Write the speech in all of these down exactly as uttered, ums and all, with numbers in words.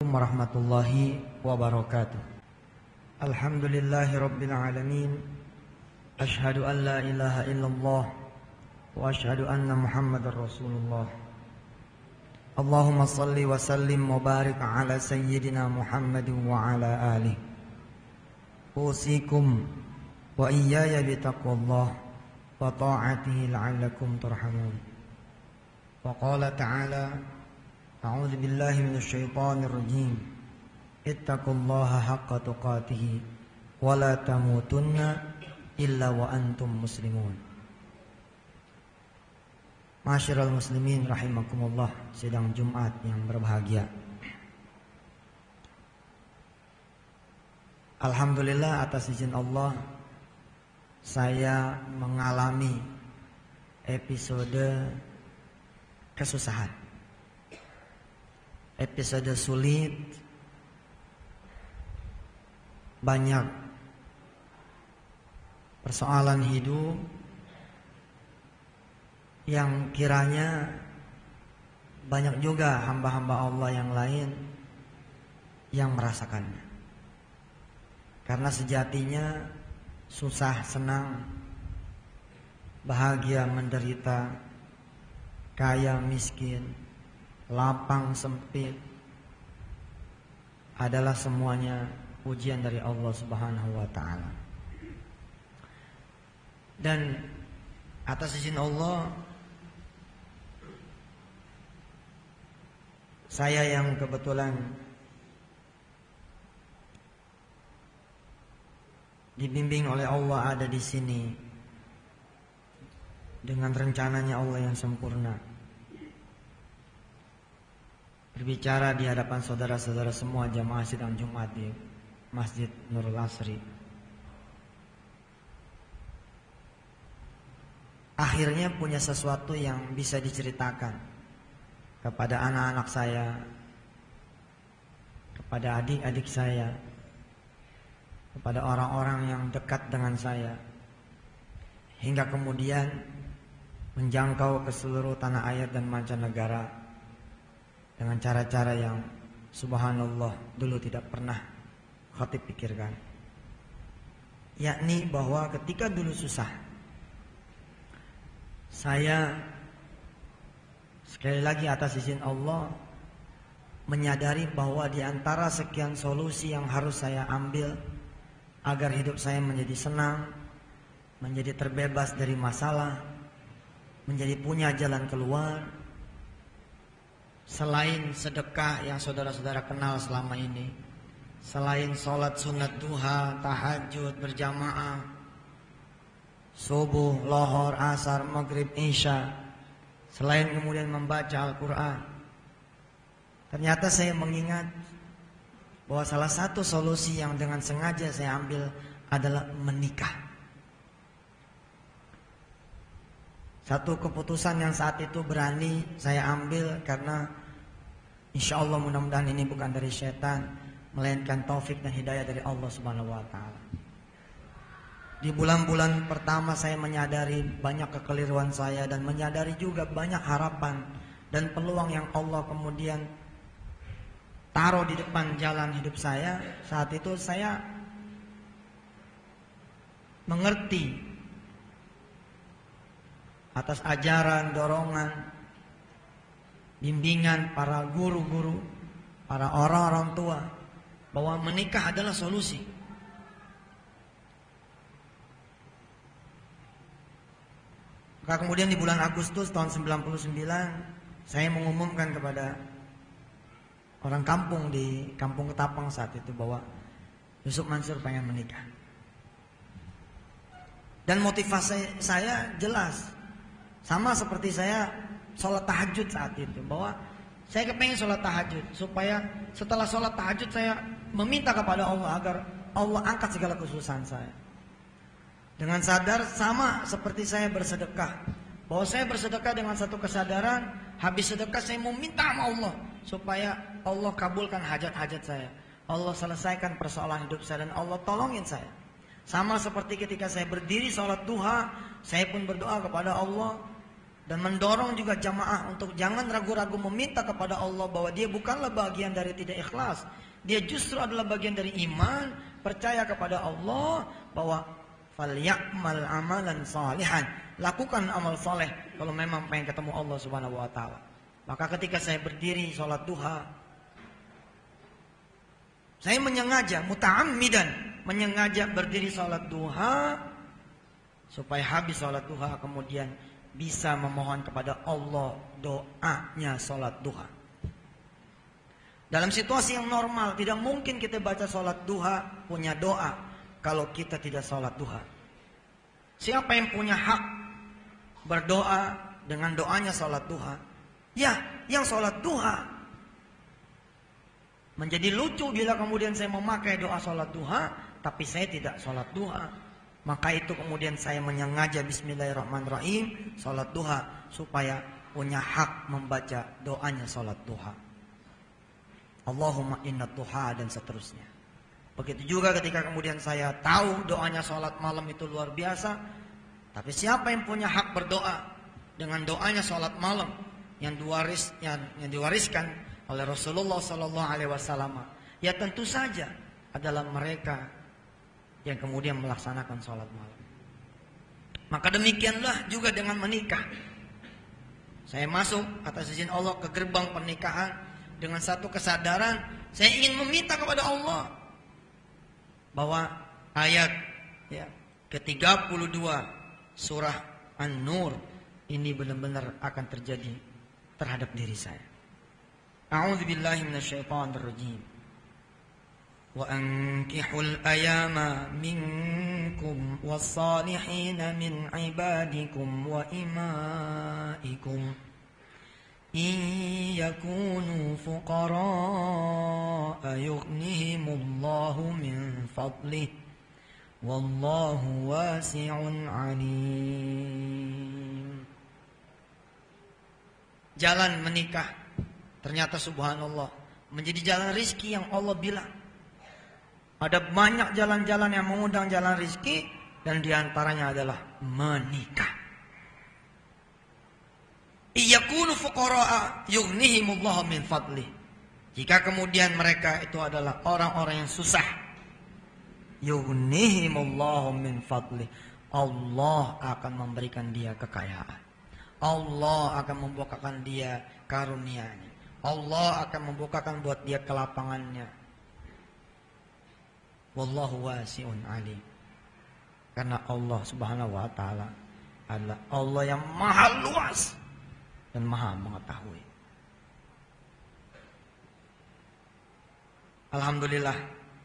Assalamualaikum warahmatullahi wabarakatuh. Alhamdulillahi rabbil alamin. Ashhadu an la ilaha illallah wa ashhadu anna Muhammadar Rasulullah. Allahumma salli wa sallim wa barik ala sayyidina Muhammadin wa ala alihi. Usikum wa iyaya bitaqwallah wa ta'atihi la'allakum turhamun. Wa qala ta'ala a'udzu billahi minasy syaithanir rajim. Ittaqullaha haqqa tuqatih wa la tamutunna illa wa antum muslimun. Masyiral muslimin rahimakumullah, sidang Jumat yang berbahagia. Alhamdulillah atas izin Allah saya mengalami episode kesusahan. Episode sulit, banyak persoalan hidup yang kiranya banyak juga hamba-hamba Allah yang lain yang merasakannya. Karena sejatinya susah senang, bahagia menderita, kaya miskin, lapang sempit adalah semuanya ujian dari Allah Subhanahu wa taala. Dan atas izin Allah, saya yang kebetulan dibimbing oleh Allah ada di sini dengan rencananya Allah yang sempurna, berbicara di hadapan saudara-saudara semua jamaah sidang Jumat di Masjid Nurul Asri. Akhirnya punya sesuatu yang bisa diceritakan kepada anak-anak saya, kepada adik-adik saya, kepada orang-orang yang dekat dengan saya, hingga kemudian menjangkau ke seluruh tanah air dan mancanegara dengan cara-cara yang subhanallah dulu tidak pernah khatib pikirkan. Yakni bahwa ketika dulu susah, saya sekali lagi atas izin Allah menyadari bahwa di antara sekian solusi yang harus saya ambil agar hidup saya menjadi senang, menjadi terbebas dari masalah, menjadi punya jalan keluar, selain sedekah yang saudara-saudara kenal selama ini, selain sholat sunat duha, tahajud berjamaah, subuh, lohor, asar, maghrib, isya, selain kemudian membaca Al-Quran, ternyata saya mengingat bahwa salah satu solusi yang dengan sengaja saya ambil adalah menikah. Satu keputusan yang saat itu berani saya ambil karena insya Allah mudah-mudahan ini bukan dari syaitan, melainkan taufik dan hidayah dari Allah Subhanahu wa taala. Di bulan-bulan pertama saya menyadari banyak kekeliruan saya dan menyadari juga banyak harapan dan peluang yang Allah kemudian taruh di depan jalan hidup saya. Saat itu saya mengerti atas ajaran, dorongan, bimbingan para guru-guru, para orang-orang tua, bahwa menikah adalah solusi. Maka kemudian di bulan Agustus tahun sembilan puluh sembilan saya mengumumkan kepada orang kampung di Kampung Ketapang saat itu bahwa Yusuf Mansur pengen menikah. Dan motivasi saya jelas, sama seperti saya sholat tahajud saat itu, bahwa saya kepengen sholat tahajud supaya setelah sholat tahajud saya meminta kepada Allah agar Allah angkat segala kesusahan saya. Dengan sadar sama seperti saya bersedekah, bahwa saya bersedekah dengan satu kesadaran, habis sedekah saya mau minta sama Allah supaya Allah kabulkan hajat-hajat saya, Allah selesaikan persoalan hidup saya, dan Allah tolongin saya. Sama seperti ketika saya berdiri sholat duha, saya pun berdoa kepada Allah, Dan mendorong juga jamaah untuk jangan ragu-ragu meminta kepada Allah bahwa dia bukanlah bagian dari tidak ikhlas. Dia justru adalah bagian dari iman, percaya kepada Allah bahwa falyamal amalan salihan. Lakukan amal soleh kalau memang pengen ketemu Allah Subhanahu wa taala. Maka ketika saya berdiri sholat duha, saya menyengaja muta'ammidan, menyengaja berdiri sholat duha supaya habis sholat duha kemudian bisa memohon kepada Allah doanya sholat duha. Dalam situasi yang normal tidak mungkin kita baca sholat duha punya doa kalau kita tidak sholat duha. Siapa yang punya hak berdoa dengan doanya sholat duha? Ya, yang sholat duha. Menjadi lucu bila kemudian saya memakai doa sholat duha tapi saya tidak sholat duha. Maka itu kemudian saya menyengaja bismillahirrahmanirrahim sholat duha supaya punya hak membaca doanya sholat duha. Allahumma inna duha dan seterusnya. Begitu juga ketika kemudian saya tahu doanya sholat malam itu luar biasa. Tapi siapa yang punya hak berdoa dengan doanya sholat malam yang, diwaris, yang, yang diwariskan oleh Rasulullah Sallallahu Alaihi Wasallam? Ya tentu saja adalah mereka yang kemudian melaksanakan sholat malam. Maka demikianlah juga dengan menikah. Saya masuk atas izin Allah ke gerbang pernikahan dengan satu kesadaran, saya ingin meminta kepada Allah bahwa ayat ya, ke tiga puluh dua surah An-Nur ini benar-benar akan terjadi terhadap diri saya. A'udzubillahi minasyaitonirrajim. وَأَنكِحُوا الْأَيَامَ مِنكُمْ وَالصَّالِحِينَ مِنْ عِبَادِكُمْ وَإِمَائِكُمْ إِنْ يَكُونُوا فُقَرَاءَ يُغْنِهِمُ اللَّهُ مِنْ فَضْلِهِ وَاللَّهُ وَاسِعٌ عَلِيمٌ. Jalan menikah ternyata subhanallah menjadi jalan rizki yang Allah bilang. Ada banyak jalan-jalan yang mengundang jalan rizki dan diantaranya adalah menikah. Iyakunu fuqara'a yughnihimullahu min fadlih. Jika kemudian mereka itu adalah orang-orang yang susah, yughnihimullahu min fadlih, Allah akan memberikan dia kekayaan. Allah akan membukakan dia karunia-Nya. Allah akan membukakan buat dia kelapangannya. Wallahu wasi'un alim. Karena Allah Subhanahu wa taala adalah Allah yang maha luas dan maha mengetahui. Alhamdulillah,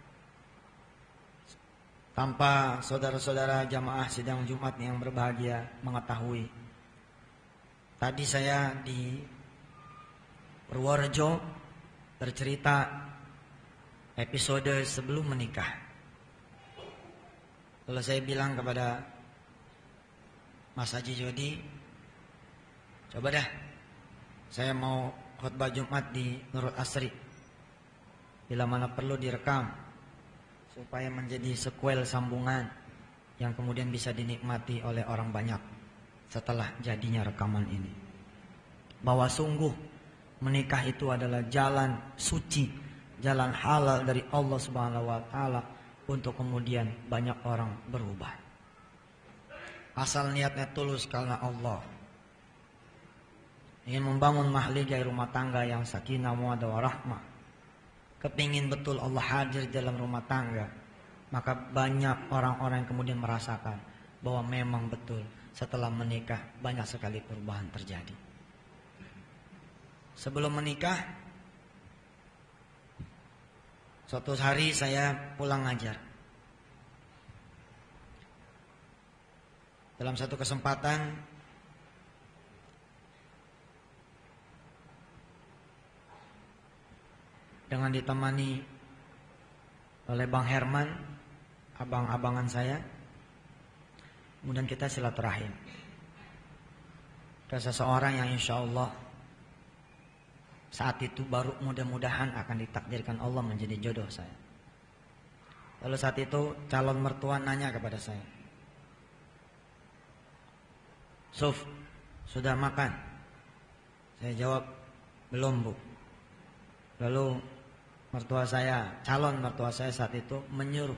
tanpa saudara-saudara jamaah sidang Jumat yang berbahagia mengetahui, tadi saya di Purworejo bercerita episode sebelum menikah. Kalau saya bilang kepada Mas Haji Jody, coba dah saya mau khutbah Jumat di Nurul Asri, bila mana perlu direkam supaya menjadi sequel sambungan yang kemudian bisa dinikmati oleh orang banyak setelah jadinya rekaman ini. Bahwa sungguh menikah itu adalah jalan suci, jalan halal dari Allah Subhanahu wa taala untuk kemudian banyak orang berubah. Asal niatnya tulus karena Allah. Ingin membangun mahligai rumah tangga yang sakinah mawaddah warahmah. Kepingin betul Allah hadir dalam rumah tangga. Maka banyak orang-orang yang kemudian merasakan bahwa memang betul setelah menikah banyak sekali perubahan terjadi. Sebelum menikah, suatu hari saya pulang ngajar. Dalam satu kesempatan dengan ditemani oleh Bang Herman, abang-abangan saya, kemudian kita silaturahim ke seseorang yang insya Allah saat itu baru mudah-mudahan akan ditakdirkan Allah menjadi jodoh saya. Lalu saat itu calon mertua nanya kepada saya, Suf, sudah makan? Saya jawab, belum Bu. Lalu mertua saya, calon mertua saya saat itu menyuruh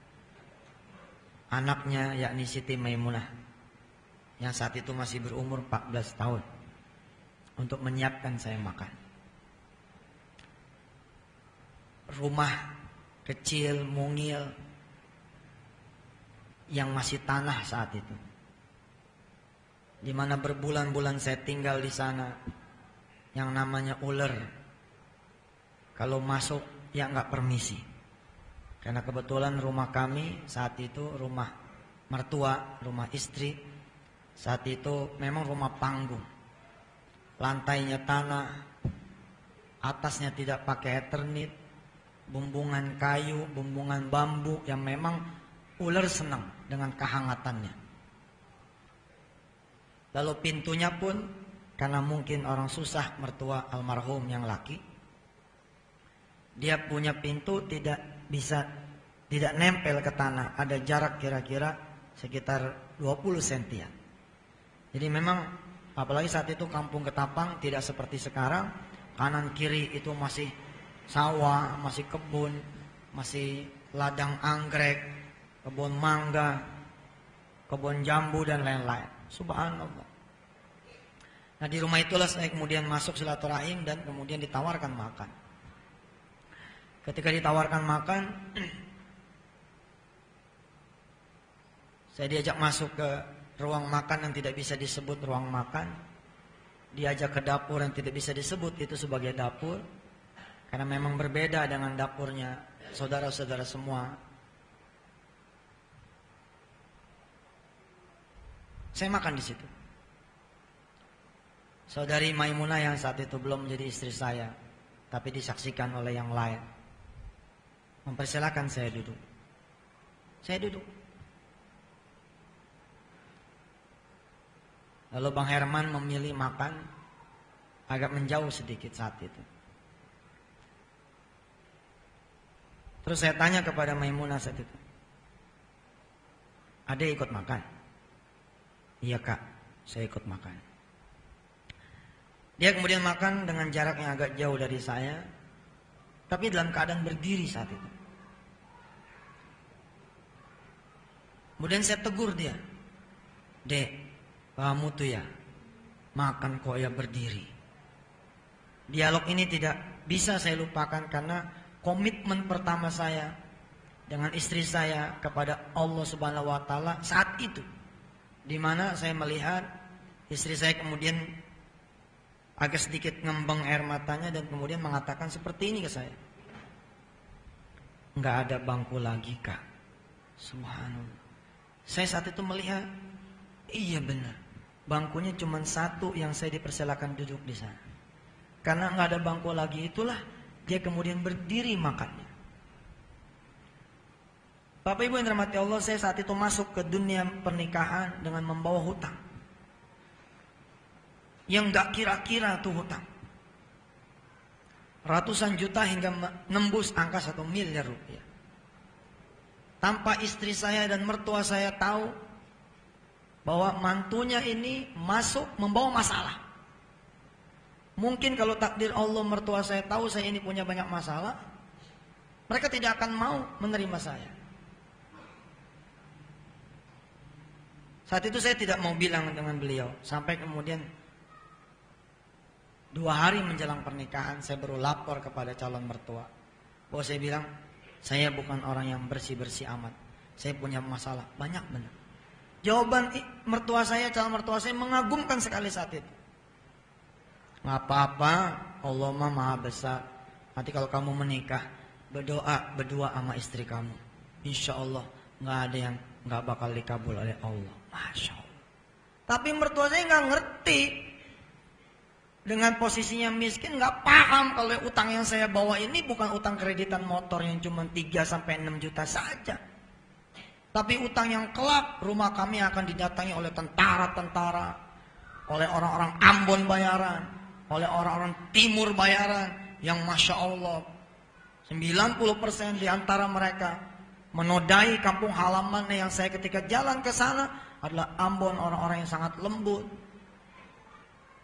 anaknya yakni Siti Maimunah yang saat itu masih berumur empat belas tahun untuk menyiapkan saya makan. Rumah kecil mungil yang masih tanah saat itu, di mana berbulan-bulan saya tinggal di sana, yang namanya ular kalau masuk ya nggak permisi. Karena kebetulan rumah kami saat itu rumah mertua, rumah istri saat itu memang rumah panggung. Lantainya tanah, atasnya tidak pakai eternit, bumbungan kayu, bumbungan bambu yang memang ular senang dengan kehangatannya. Lalu pintunya pun karena mungkin orang susah, mertua almarhum yang laki, dia punya pintu tidak bisa, tidak nempel ke tanah, ada jarak kira-kira sekitar dua puluh sentimeter. Jadi memang apalagi saat itu kampung Ketapang tidak seperti sekarang, kanan kiri itu masih sawah, masih kebun, masih ladang anggrek, kebun mangga, kebun jambu dan lain-lain. Subhanallah. Nah di rumah itulah saya kemudian masuk silaturahim dan kemudian ditawarkan makan. Ketika ditawarkan makan, saya diajak masuk ke ruang makan yang tidak bisa disebut ruang makan. Diajak ke dapur yang tidak bisa disebut itu sebagai dapur, karena memang berbeda dengan dapurnya saudara-saudara semua. Saya makan di situ. Saudari Maimunah yang saat itu belum menjadi istri saya, tapi disaksikan oleh yang lain, mempersilahkan saya duduk. Saya duduk. Lalu Bang Herman memilih makan agak menjauh sedikit saat itu. Terus saya tanya kepada Maimunah saat itu, "Adek ikut makan?" "Iya Kak, saya ikut makan." Dia kemudian makan dengan jarak yang agak jauh dari saya, tapi dalam keadaan berdiri saat itu. Kemudian saya tegur dia, "Dek, kamu tuh ya makan kok ya berdiri." Dialog ini tidak bisa saya lupakan karena komitmen pertama saya dengan istri saya kepada Allah Subhanahu wa taala saat itu, di mana saya melihat istri saya kemudian agak sedikit ngembang air matanya dan kemudian mengatakan seperti ini ke saya, "Nggak ada bangku lagi Kak." Subhanallah. Saya saat itu melihat, iya benar, bangkunya cuma satu yang saya dipersilakan duduk di sana. Karena nggak ada bangku lagi itulah dia kemudian berdiri makannya. Bapak Ibu yang dirahmati Allah, saya saat itu masuk ke dunia pernikahan dengan membawa hutang yang nggak kira-kira tuh hutang, ratusan juta hingga menembus angka satu miliar rupiah. Tanpa istri saya dan mertua saya tahu bahwa mantunya ini masuk membawa masalah. Mungkin kalau takdir Allah mertua saya tahu saya ini punya banyak masalah, mereka tidak akan mau menerima saya. Saat itu saya tidak mau bilang dengan beliau, sampai kemudian dua hari menjelang pernikahan saya baru lapor kepada calon mertua bahwa saya bilang, "Saya bukan orang yang bersih-bersih amat, saya punya masalah banyak benar." Jawaban mertua saya, calon mertua saya mengagumkan sekali saat itu. "Nggak apa-apa, Allah mah maha besar. Nanti kalau kamu menikah, berdoa berdua sama istri kamu, insya Allah nggak ada yang nggak bakal dikabul oleh Allah." Masya Allah. Tapi mertua saya nggak ngerti, dengan posisinya miskin, nggak paham kalau utang yang saya bawa ini bukan utang kreditan motor yang cuma tiga sampai enam juta saja, tapi utang yang kelak rumah kami akan didatangi oleh tentara-tentara, oleh orang-orang Ambon bayaran, oleh orang-orang Timur bayaran, yang Masya Allah sembilan puluh persen diantara mereka menodai kampung halaman yang saya ketika jalan ke sana adalah Ambon, orang-orang yang sangat lembut,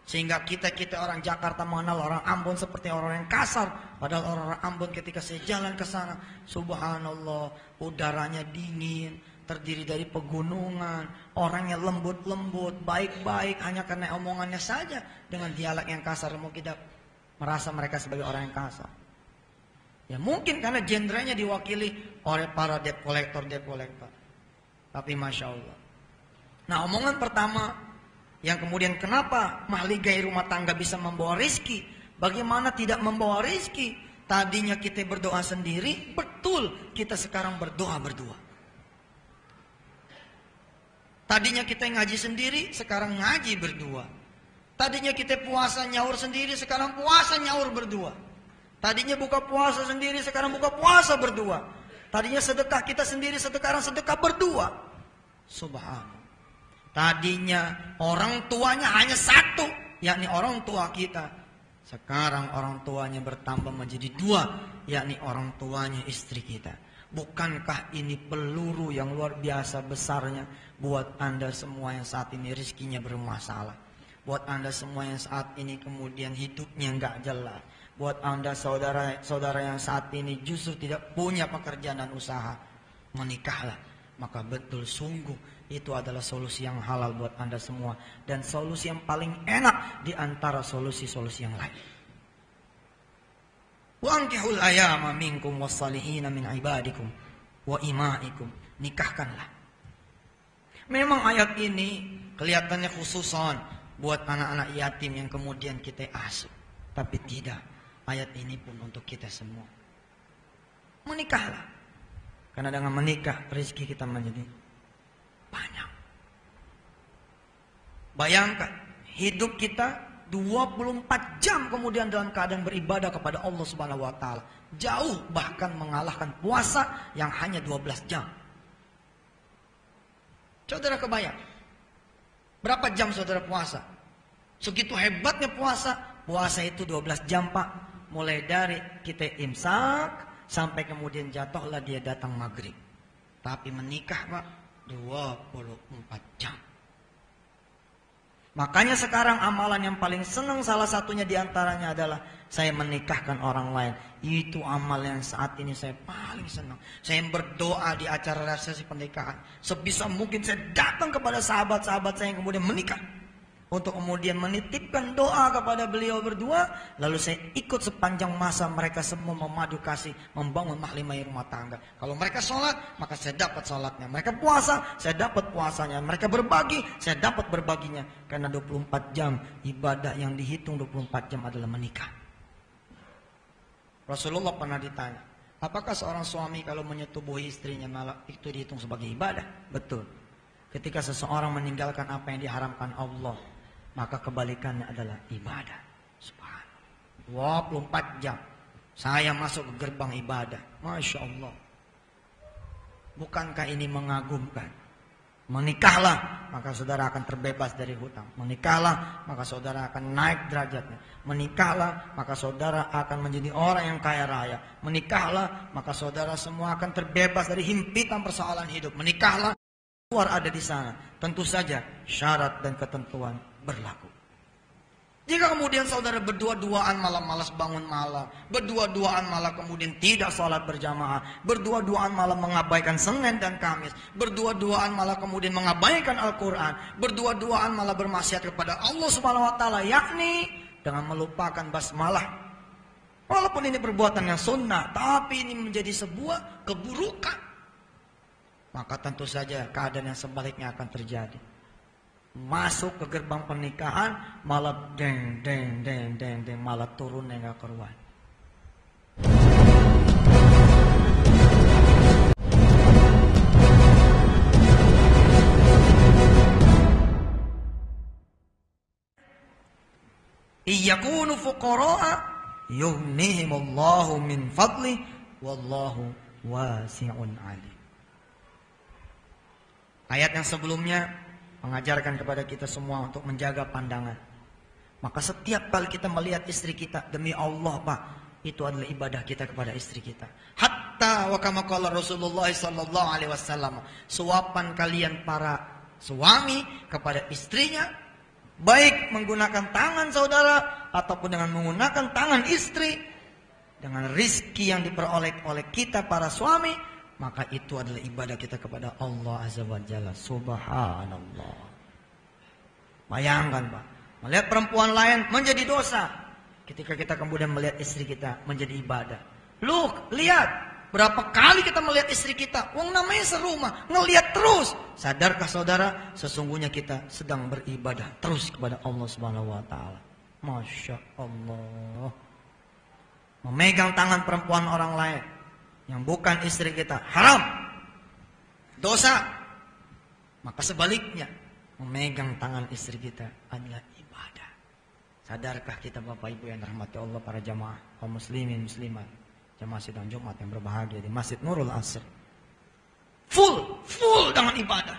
Sehingga kita-kita orang Jakarta mengenal orang Ambon seperti orang yang kasar. Padahal orang-orang Ambon ketika saya jalan ke sana, subhanallah, udaranya dingin, terdiri dari pegunungan, orangnya lembut-lembut, baik-baik, hanya karena omongannya saja dengan dialek yang kasar mau kita merasa mereka sebagai orang yang kasar. Ya mungkin karena gendernya diwakili oleh para debt collector, debt collector. Tapi Masya Allah. Nah, omongan pertama yang kemudian kenapa mahligai rumah tangga bisa membawa rizki? Bagaimana tidak membawa rizki? Tadinya kita berdoa sendiri, betul kita sekarang berdoa berdua. Tadinya kita ngaji sendiri, sekarang ngaji berdua. Tadinya kita puasa nyaur sendiri, sekarang puasa nyaur berdua. Tadinya buka puasa sendiri, sekarang buka puasa berdua. Tadinya sedekah kita sendiri, sekarang sedekah berdua. Subhanallah. Tadinya orang tuanya hanya satu, yakni orang tua kita. Sekarang orang tuanya bertambah menjadi dua, yakni orang tuanya istri kita. Bukankah ini peluru yang luar biasa besarnya buat Anda semua yang saat ini rezekinya bermasalah? Buat Anda semua yang saat ini kemudian hidupnya nggak jelas. Buat Anda saudara-saudara yang saat ini justru tidak punya pekerjaan dan usaha, menikahlah. Maka betul sungguh itu adalah solusi yang halal buat Anda semua. Dan solusi yang paling enak di antara solusi-solusi yang lain. Wankihul ayama minkum wassalihina min ibadikum wa imaikum. Nikahkanlah. Memang ayat ini kelihatannya khususan buat anak-anak yatim yang kemudian kita asuh. Tapi tidak. Ayat ini pun untuk kita semua. Menikahlah. Karena dengan menikah rezeki kita menjadi banyak. Bayangkan hidup kita dua puluh empat jam kemudian dalam keadaan beribadah kepada Allah Subhanahu wa taala. Jauh bahkan mengalahkan puasa yang hanya dua belas jam. Saudara kebayang? Berapa jam saudara puasa? Segitu hebatnya puasa. Puasa itu dua belas jam, Pak. Mulai dari kita imsak sampai kemudian jatuhlah dia datang maghrib. Tapi menikah, Pak, dua puluh empat jam. Makanya sekarang amalan yang paling senang salah satunya diantaranya adalah saya menikahkan orang lain. Itu amal yang saat ini saya paling senang. Saya berdoa di acara resepsi pernikahan. Sebisa mungkin saya datang kepada sahabat-sahabat saya yang kemudian menikah. Untuk kemudian menitipkan doa kepada beliau berdua. Lalu saya ikut sepanjang masa mereka semua memadu kasih, membangun mahlimai rumah tangga. Kalau mereka sholat, maka saya dapat sholatnya. Mereka puasa, saya dapat puasanya. Mereka berbagi, saya dapat berbaginya. Karena dua puluh empat jam ibadah yang dihitung dua puluh empat jam adalah menikah. Rasulullah pernah ditanya, apakah seorang suami kalau menyetubuhi istrinya malah itu dihitung sebagai ibadah? Betul. Ketika seseorang meninggalkan apa yang diharamkan Allah, maka kebalikannya adalah ibadah. Subhanallah. dua puluh empat jam saya masuk ke gerbang ibadah. Masya Allah. Bukankah ini mengagumkan? Menikahlah, maka saudara akan terbebas dari hutang. Menikahlah, maka saudara akan naik derajatnya. Menikahlah, maka saudara akan menjadi orang yang kaya raya. Menikahlah, maka saudara semua akan terbebas dari himpitan persoalan hidup. Menikahlah, keluar ada di sana. Tentu saja syarat dan ketentuan berlaku. Jika kemudian saudara berdua-duaan malam malas bangun malam, berdua-duaan malah kemudian tidak sholat berjamaah, berdua-duaan malah mengabaikan Senin dan Kamis, berdua-duaan malah kemudian mengabaikan Al-Quran, berdua-duaan malah bermaksiat kepada Allah Subhanahu wa taala, yakni dengan melupakan basmalah. Walaupun ini perbuatan yang sunnah, tapi ini menjadi sebuah keburukan. Maka tentu saja keadaan yang sebaliknya akan terjadi. Masuk ke gerbang pernikahan malah deng deng deng deng deng malah turun enggak keruan. Iyakunu fuqara'a yughnihimullahu min fadli wallahu wasi'un alim. Ayat yang sebelumnya mengajarkan kepada kita semua untuk menjaga pandangan. Maka setiap kali kita melihat istri kita, demi Allah Pak, itu adalah ibadah kita kepada istri kita. Hatta wa kama qala Rasulullah sallallahu alaihi wasallam, suapan kalian para suami kepada istrinya baik menggunakan tangan saudara ataupun dengan menggunakan tangan istri, dengan rizki yang diperoleh oleh kita para suami, maka itu adalah ibadah kita kepada Allah Azza wa Jalla. Subhanallah. Bayangkan Pak, melihat perempuan lain menjadi dosa, ketika kita kemudian melihat istri kita menjadi ibadah. Look, lihat berapa kali kita melihat istri kita, wong namanya serumah, ngelihat terus. Sadarkah saudara, sesungguhnya kita sedang beribadah terus kepada Allah Subhanahu wa taala. Masya Allah. Memegang tangan perempuan orang lain yang bukan istri kita haram, dosa. Maka sebaliknya, memegang tangan istri kita adalah ibadah. Sadarkah kita Bapak Ibu yang dirahmati Allah, para jamaah kaum muslimin muslimat, jamaah sidang Jumat yang berbahagia di Masjid Nurul Asr, full full dengan ibadah.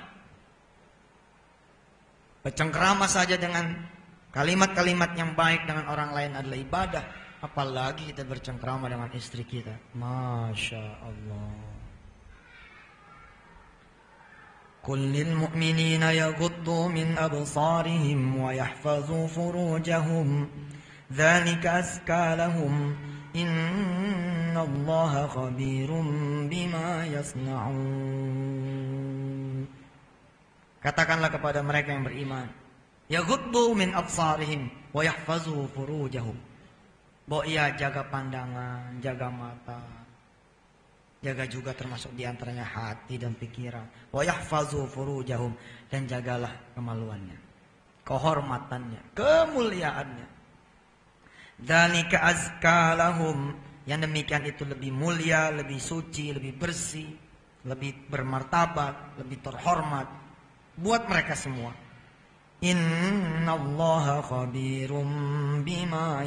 Bercengkerama saja dengan kalimat-kalimat yang baik dengan orang lain adalah ibadah, apalagi kita bercengkerama dengan istri kita. Masya Allah. Qul lil mu'minina yaghuddu min absarihim wa yahfazu furujahum dzalika azka lahum innallaha khabirum bima yasna'un. Katakanlah kepada mereka yang beriman, yaghuddu min absarihim wa yahfazu furujahum. Bahwa ia jaga pandangan, jaga mata, jaga juga termasuk diantaranya hati dan pikiran. Wa yahfazu furujahum, dan jagalah kemaluannya, kehormatannya, kemuliaannya. Dzalika azka lahum, yang demikian itu lebih mulia, lebih suci, lebih bersih, lebih bermartabat, lebih terhormat buat mereka semua. Innallaha khabirum bima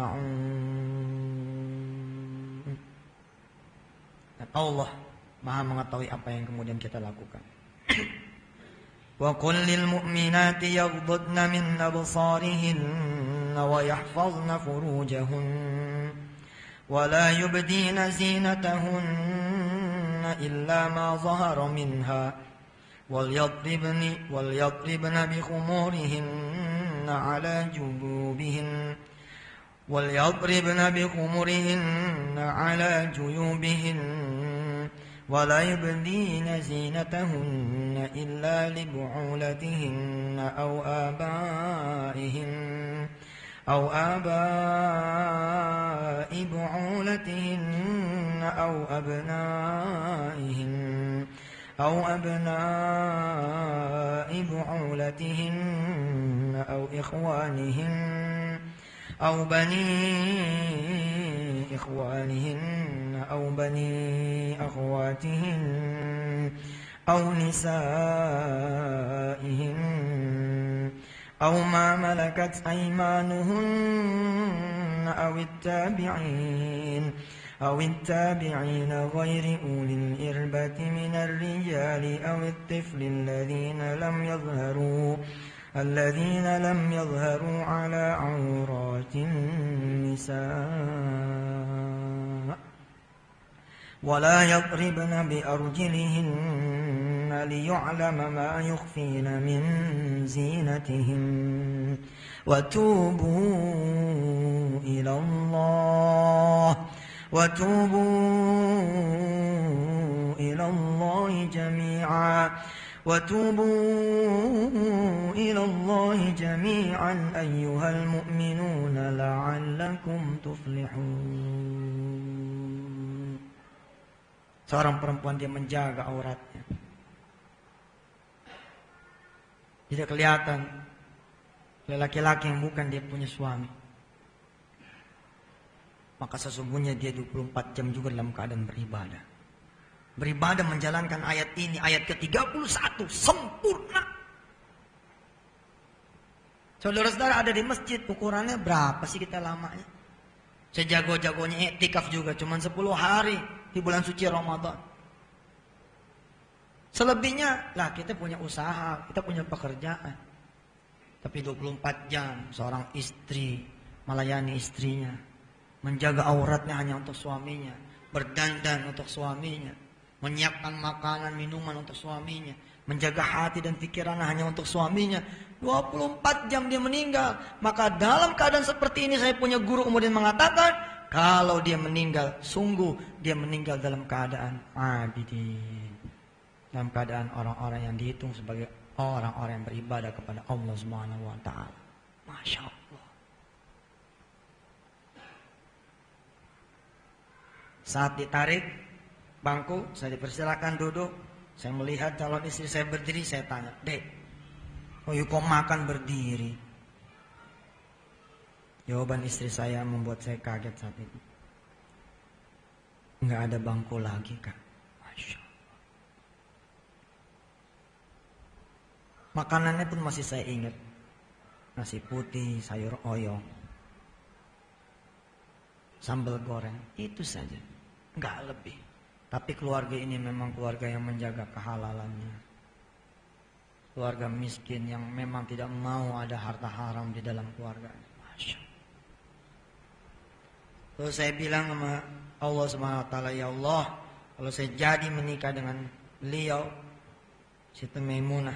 yasna'un. Dan Allah Maha mengetahui apa yang kemudian kita lakukan. Wa qul lil mu'minati yaghdudna min absarihinna wa yahfazna furujahunna wa la yubdina zinatahunna illa ma zahara minha وَلْيَضْرِبْنِ وَلْيَضْرِبْنَ بِخُمُورِهِنَّ عَلَى جُيُوبِهِنَّ وَلْيَضْرِبْنَ بِخُمُورِهِنَّ عَلَى جُيُوبِهِنَّ وَلَا يُبْدِينَ زِينَتَهُنَّ إِلَّا لِبُعُولَتِهِنَّ أَوْ آبَائِهِنَّ أَوْ آبَاءِ بُعُولَتِهِنَّ أَوْ أَبْنَائِهِنَّ أو أبناء بعولتهن أو إخوانهن أو بني إخوانهن أو بني أخواتهن أو نسائهن أو ما ملكت أيمانهن أو التابعين أو التابعين غير أولي الإربة من الرجال أو الطفل الذين لم يظهروا الذين لم يظهروا على عورات النساء ولا يضربن بأرجلهن ليعلم ما يخفين من زينتهن وتوبوا إلى الله وتوبوا إلى الله جميعا وتوبوا إلى الله جميعا أيها المؤمنون لعلكم تفلحون. Seorang perempuan dia menjaga auratnya, tidak kelihatan laki-laki yang bukan dia punya suami. Maka sesungguhnya dia dua puluh empat jam juga dalam keadaan beribadah. Beribadah menjalankan ayat ini, ayat ke tiga puluh satu, sempurna. Saudara-saudara ada di masjid, ukurannya berapa sih kita lamanya? Sejago-jagonya iktikaf juga cuma sepuluh hari di bulan suci Ramadan. Selebihnya lah kita punya usaha, kita punya pekerjaan. Tapi dua puluh empat jam seorang istri melayani istrinya, menjaga auratnya hanya untuk suaminya, berdandan untuk suaminya, menyiapkan makanan minuman untuk suaminya, menjaga hati dan pikiran hanya untuk suaminya. dua puluh empat jam dia meninggal. Maka dalam keadaan seperti ini saya punya guru kemudian mengatakan, kalau dia meninggal, sungguh dia meninggal dalam keadaan abidin. Dalam keadaan orang-orang yang dihitung sebagai orang-orang yang beribadah kepada Allah Subhanahu wa taala. Masya Allah. Saat ditarik bangku, saya dipersilakan duduk. Saya melihat calon istri saya berdiri, saya tanya, "Dek, oh kok makan berdiri?" Jawaban istri saya membuat saya kaget saat itu. Enggak ada bangku lagi, Kak. Masya Allah. Makanannya pun masih saya ingat. Nasi putih, sayur oyong, sambal goreng, itu saja. Enggak lebih. Tapi keluarga ini memang keluarga yang menjaga kehalalannya. Keluarga miskin yang memang tidak mau ada harta haram di dalam keluarganya. Masya Allah. Lalu saya bilang sama Allah Subhanahu wa taala, "Ya Allah, kalau saya jadi menikah dengan beliau, Siti Maimunah,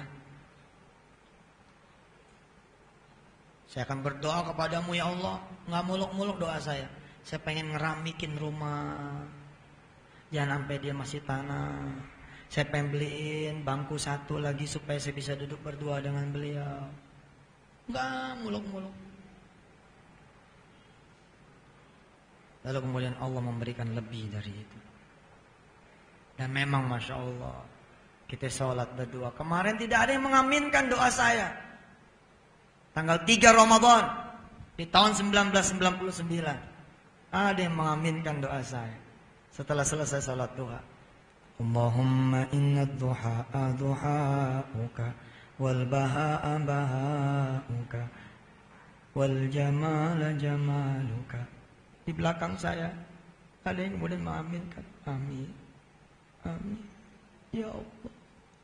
saya akan berdoa kepadamu ya Allah." Nggak muluk-muluk doa saya. Saya pengen ngeramikin rumah. Jangan sampai dia masih tanah. Saya pengen beliin bangku satu lagi supaya saya bisa duduk berdua dengan beliau. Nggak muluk-muluk. Lalu kemudian Allah memberikan lebih dari itu. Dan memang Masya Allah, kita sholat berdua. Kemarin tidak ada yang mengaminkan doa saya. Tanggal tiga Ramadan di tahun seribu sembilan ratus sembilan puluh sembilan. Ada yang mengaminkan doa saya. Setelah selesai salat duha, Allahumma inna duha duha'uka wal baha'a baha'uka wal jamala jamaluka. Di belakang saya ada yang kemudian mengaminkan, amin, amin, ya Allah.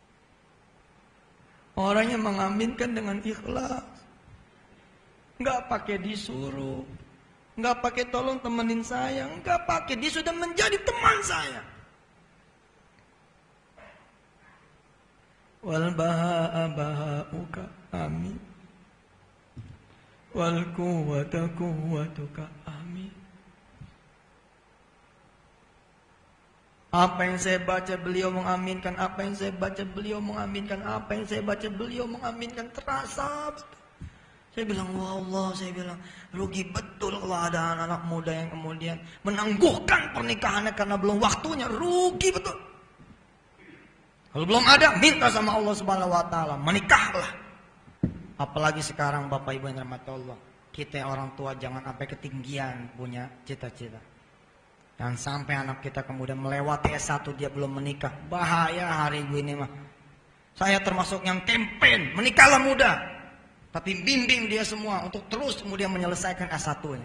Orang yang mengaminkan dengan ikhlas, nggak pakai disuruh, nggak pakai tolong temenin saya, nggak pakai, dia sudah menjadi teman saya. Wal baha'a baha'uka, amin. Wal quwwata quwwatuka, amin. Apa yang saya baca beliau mengaminkan, apa yang saya baca beliau mengaminkan, apa yang saya baca beliau mengaminkan, terasa. Saya bilang, wah Allah, saya bilang, rugi betul kalau ada anak-anak muda yang kemudian menangguhkan pernikahannya karena belum waktunya, rugi betul. Kalau belum ada, minta sama Allah Subhanahu wa taala, menikahlah. Apalagi sekarang Bapak Ibu yang dirahmati Allah, kita orang tua jangan sampai ketinggian punya cita-cita. Jangan sampai anak kita kemudian melewati S satu dia belum menikah. Bahaya hari ini mah. Saya termasuk yang campaign, menikahlah muda. Tapi bimbing dia semua untuk terus kemudian menyelesaikan S satu-nya.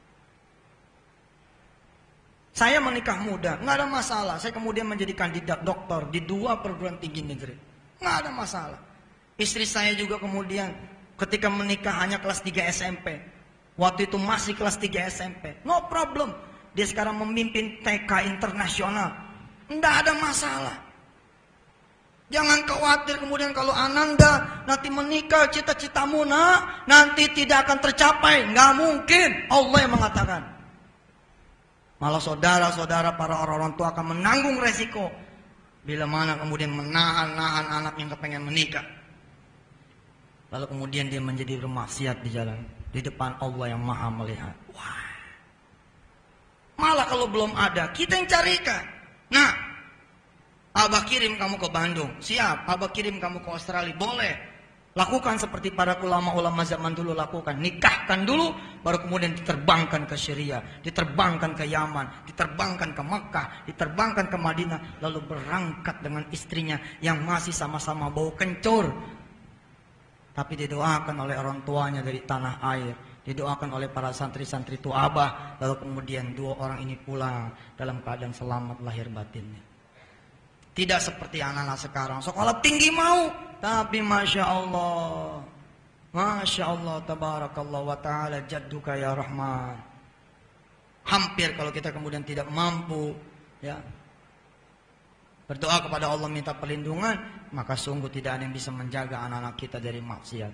Saya menikah muda, nggak ada masalah. Saya kemudian menjadi kandidat doktor di dua perguruan tinggi negeri. Nggak ada masalah. Istri saya juga kemudian ketika menikah hanya kelas tiga S M P. Waktu itu masih kelas tiga S M P. No problem. Dia sekarang memimpin T K internasional. Nggak ada masalah. Jangan khawatir kemudian kalau Ananda nanti menikah, cita-citamu nak nanti tidak akan tercapai. Nggak mungkin. Allah yang mengatakan. Malah saudara-saudara para orang-orang tua akan menanggung resiko. Bila mana kemudian menahan-nahan anak yang kepengen menikah. Lalu kemudian dia menjadi bermaksiat di jalan. Di depan Allah yang maha melihat. Wah. Malah kalau belum ada, kita yang carikan. Nah, Abah kirim kamu ke Bandung. Siap, Abah kirim kamu ke Australia. Boleh. Lakukan seperti para ulama-ulama zaman dulu lakukan. Nikahkan dulu, baru kemudian diterbangkan ke Syria. Diterbangkan ke Yaman. Diterbangkan ke Mekah. Diterbangkan ke Madinah. Lalu berangkat dengan istrinya yang masih sama-sama bau kencur. Tapi didoakan oleh orang tuanya dari tanah air. Didoakan oleh para santri-santri itu Abah. Lalu kemudian dua orang ini pulang dalam keadaan selamat lahir batinnya. Tidak seperti anak-anak sekarang. Sekolah tinggi mau. Tapi Masya Allah. Masya Allah. Tabarakallah wa ta'ala jadduka ya Rahman. Hampir kalau kita kemudian tidak mampu. Ya. berdoa kepada Allah minta perlindungan, maka sungguh tidak ada yang bisa menjaga anak-anak kita dari maksiat.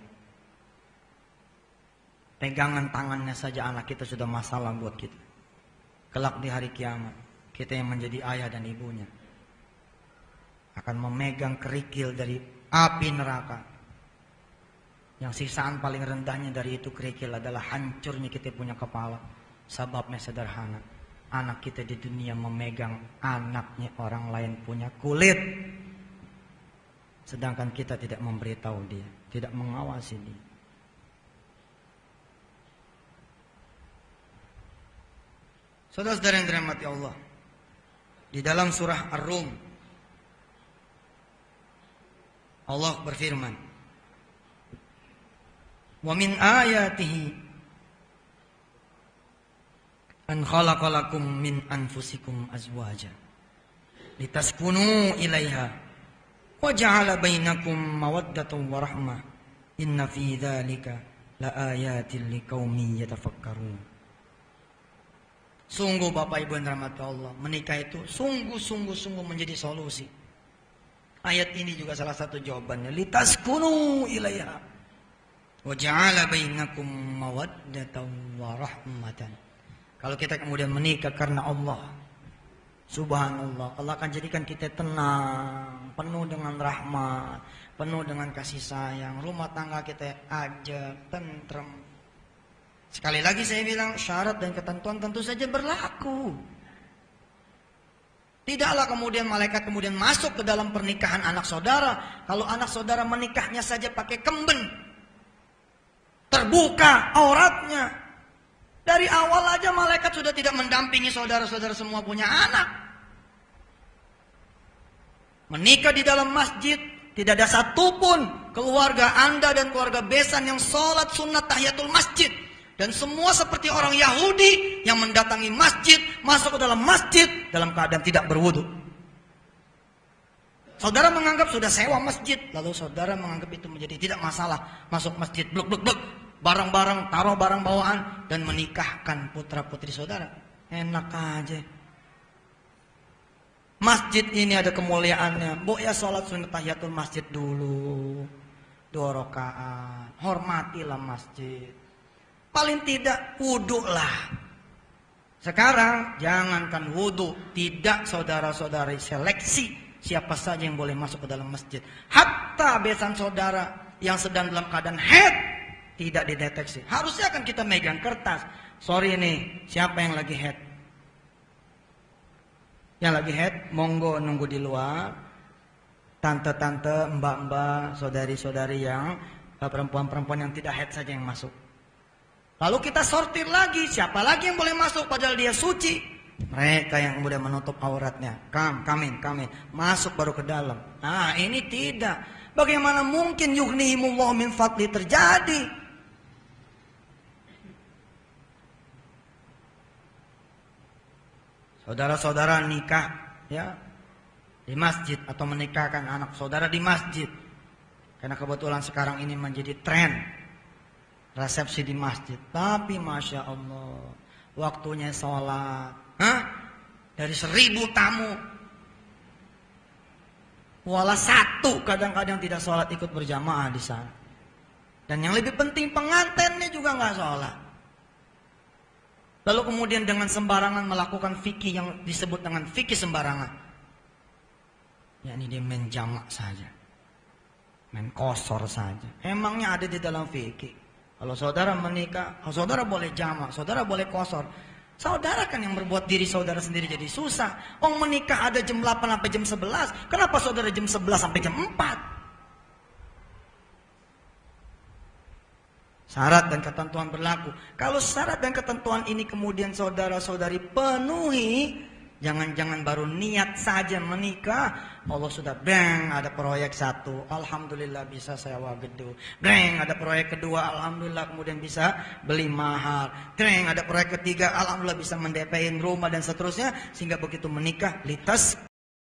Pegangan tangannya saja anak kita sudah masalah buat kita. Kelak di hari kiamat, kita yang menjadi ayah dan ibunya akan memegang kerikil dari api neraka. Yang sisaan paling rendahnya dari itu kerikil adalah hancurnya kita punya kepala. Sebabnya sederhana. Anak kita di dunia memegang anaknya orang lain punya kulit. Sedangkan kita tidak memberitahu dia, tidak mengawasi dia. Saudara-saudara yang dirahmati Allah, di dalam surah Ar-Rum Allah berfirman, "Wa min ayatihi an khalaqalakum min anfusikum azwaja litaskunu ilaiha wa ja'ala bainakum mawaddatan wa rahmah inna fi dzalika laayatin liqaumin yatafakkarun." Sungguh Bapak Ibu yang dirahmati Allah, menikah itu sungguh-sungguh-sungguh menjadi solusi. Ayat ini juga salah satu jawabannya, litaskunu ilaiha wa ja'ala bainakum mawaddatan wa rahmatan. Kalau kita kemudian menikah karena Allah, subhanallah, Allah akan jadikan kita tenang, penuh dengan rahmat, penuh dengan kasih sayang. Rumah tangga kita ajak, tentrem. Sekali lagi saya bilang, syarat dan ketentuan tentu saja berlaku. Tidaklah kemudian malaikat kemudian masuk ke dalam pernikahan anak saudara. Kalau anak saudara menikahnya saja pakai kemben, terbuka auratnya. Dari awal aja malaikat sudah tidak mendampingi saudara-saudara semua punya anak. Menikah di dalam masjid, tidak ada satupun keluarga Anda dan keluarga besan yang sholat sunat tahiyatul masjid. Dan semua seperti orang Yahudi yang mendatangi masjid, masuk ke dalam masjid dalam keadaan tidak berwudu. Saudara menganggap sudah sewa masjid, lalu saudara menganggap itu menjadi tidak masalah. Masuk masjid, bluk bluk bluk, barang-barang, taruh barang bawaan, dan menikahkan putra putri saudara. Enak aja. Masjid ini ada kemuliaannya. Bu ya sholat sunat tahiyatul masjid dulu, dua rakaat. Hormatilah masjid. Paling tidak wudhu lah. Sekarang jangankan wudhu, tidak saudara-saudari seleksi siapa saja yang boleh masuk ke dalam masjid. Hatta besan saudara yang sedang dalam keadaan haid tidak dideteksi. Harusnya kan kita megang kertas. Sorry nih, siapa yang lagi haid? Yang lagi haid, monggo nunggu di luar. Tante-tante, mbak-mbak, saudari-saudari yang perempuan-perempuan yang tidak haid saja yang masuk. Lalu kita sortir lagi, siapa lagi yang boleh masuk padahal dia suci? Mereka yang kemudian menutup auratnya. Kam, kamin, kamin. Masuk baru ke dalam. Nah, ini tidak. Bagaimana mungkin yughnihimullahu min fadli terjadi? Saudara-saudara nikah ya di masjid atau menikahkan anak saudara di masjid. Karena kebetulan sekarang ini menjadi tren. Resepsi di masjid. Tapi Masya Allah, waktunya sholat. Hah? Dari seribu tamu, walau satu kadang-kadang tidak sholat ikut berjamaah di sana. Dan yang lebih penting pengantinnya juga nggak sholat. Lalu kemudian dengan sembarangan melakukan fikih yang disebut dengan fikih sembarangan. Yakni dia main jamak saja, main kosor saja. Emangnya ada di dalam fikih? Kalau saudara menikah, saudara boleh jamak, saudara boleh kosor. Saudara kan yang berbuat diri saudara sendiri jadi susah. Orang menikah ada jam delapan sampai jam sebelas. Kenapa saudara jam sebelas sampai jam empat? Syarat dan ketentuan berlaku. Kalau syarat dan ketentuan ini kemudian saudara-saudari penuhi, jangan-jangan baru niat saja menikah, Allah sudah bang ada proyek satu, alhamdulillah bisa sewa gedung. Bang ada proyek kedua, alhamdulillah kemudian bisa beli mahal. Bang ada proyek ketiga, alhamdulillah bisa mendepain rumah dan seterusnya. Sehingga begitu menikah, litas